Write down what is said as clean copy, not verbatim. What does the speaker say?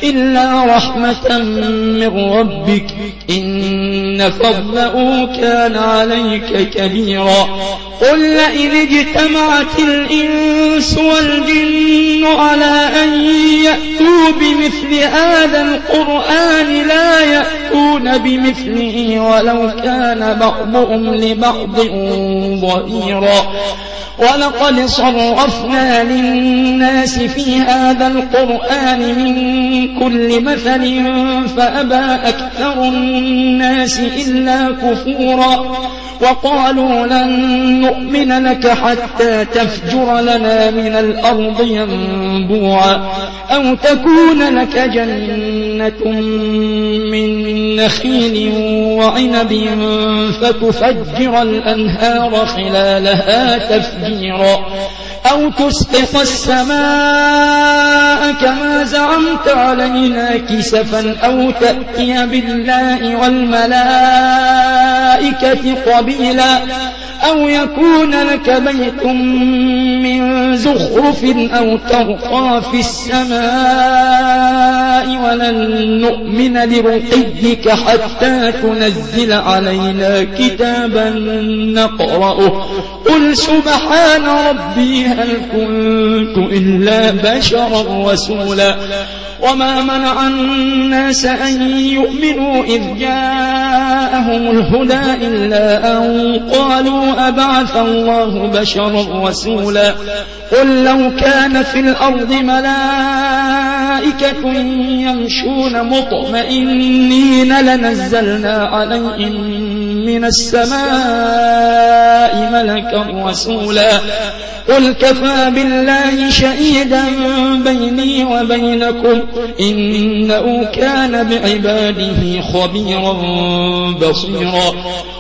إلا رحمة من ربك إن فضله كان عليك كبيرا قل لئن اجتمعت الإنس والجن على أن يأتوا بمثل هذا القرآن لا يأتون بمثله ولو كان بعضهم لبعض ظهيرا ولقد صرفنا للناس في هذا القرآن من كل مثل فأبى أكثر الناس إلا كفورا وقالوا لن نؤمن لك حتى تفجر لنا من الأرض ينبوعا أو تكون لك جنة من نخيل وعنب فتفجر الأنهار خلالها تفجيرا أو تسقط السماء كما زعمت علينا كسفا أو تأتي بالله والملائكة قبيلا أو يكون لك بيت من زخرف أو ترقى في السماء ولن نؤمن لرقيك حتى تنزل علينا كتابا نقرأه قل سبحان ربي هل كنت إلا بشرا رسولا وما منع الناس أن يؤمنوا إذ جاءهم الهدى إلا أن قالوا أبعث الله بشرا رسولا قل لو كان في الأرض ملائكة يمشون مطمئنين لنزلنا عليهم من السماء ملكا رسولا قل كفى بالله شهيدا بيني وبينكم إنه كان بعباده خبيرا بصيرا